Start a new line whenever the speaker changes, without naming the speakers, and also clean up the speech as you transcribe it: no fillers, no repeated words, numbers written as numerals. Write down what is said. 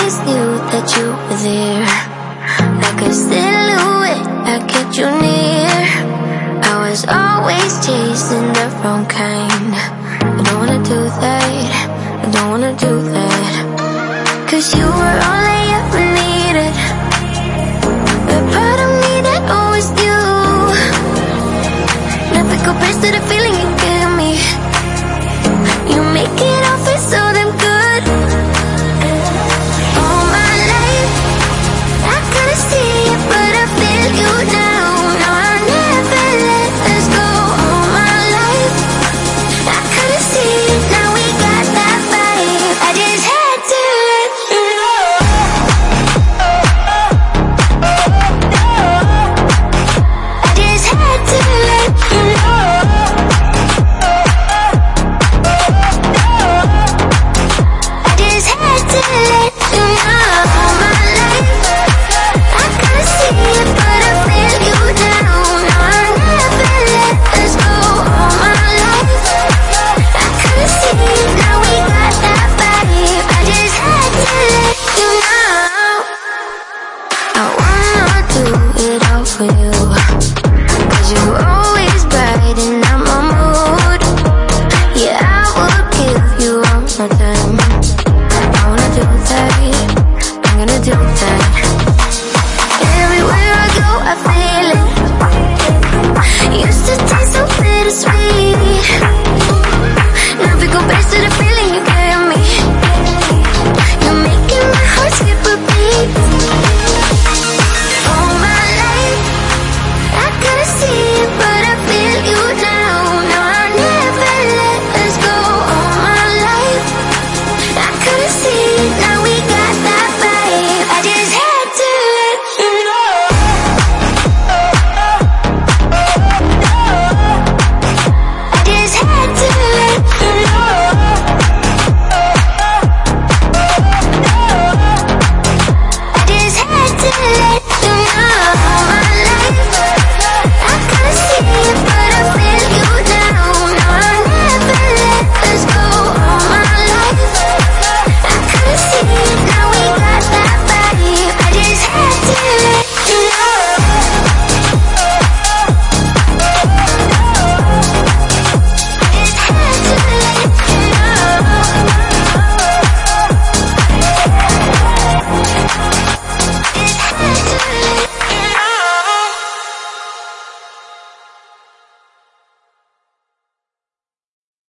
always knew that you were there, like a silhouette, I kept you near. I was always chasing the wrong kind. I don't wanna do that, I don't wanna do that. 'Cause you